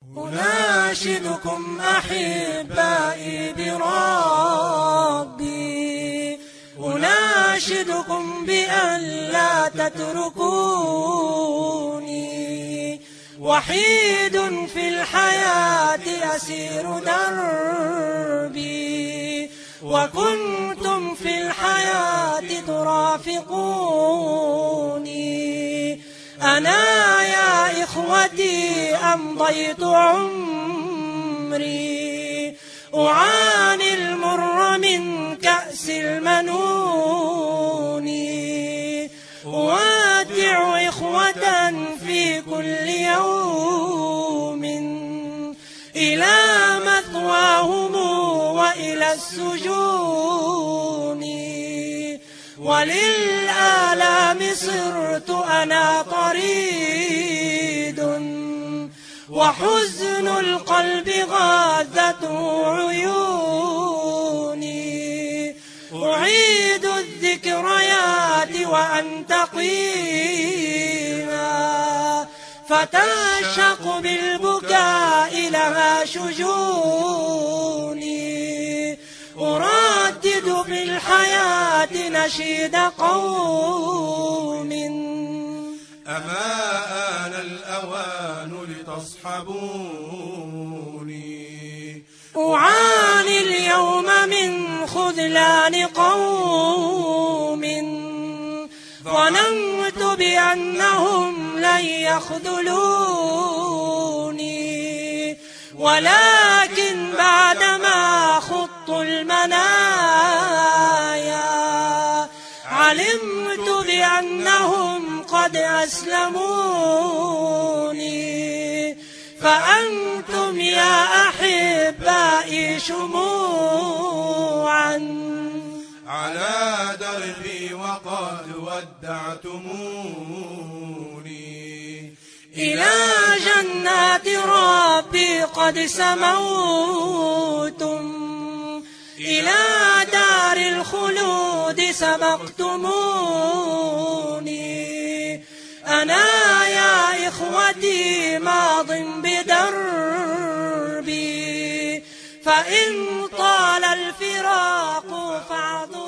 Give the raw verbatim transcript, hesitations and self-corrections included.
أناشدكم أحبائي بربي، أناشدكم بأن لا تتركوني، وحيد في الحياة أسير دربي، وكنتم في الحياة ترافقوني. أنا يا إخوتي أمضيت عمري أعاني المر من كأس المنون، أودع إخوة في كل يوم إلى مثواهم وإلى السجون، وللآلام صرت أنا طريد، وحزن القلب غاثته عيوني. أعيد الذكريات وأنتقيها، فتعشق بالبكاء لها شجوني. أردد في الحياة نشيد قوم، أما آن الأوان لتصحبوني. أعاني اليوم من خذلان قوم، ظننت بأنهم لن يخذلوني، ولكن بعدما خضت المنايا علمت بأنهم قد أسلموني. فأنتم يا أحبائي شموعا على دربي وقد ودعتموني. إلى جنات ربي قد سموتم، إلى دار الخلود سبقتموني. أنا يا إخوتي ماض بدربي، فإن طال الفراق فاعذروني.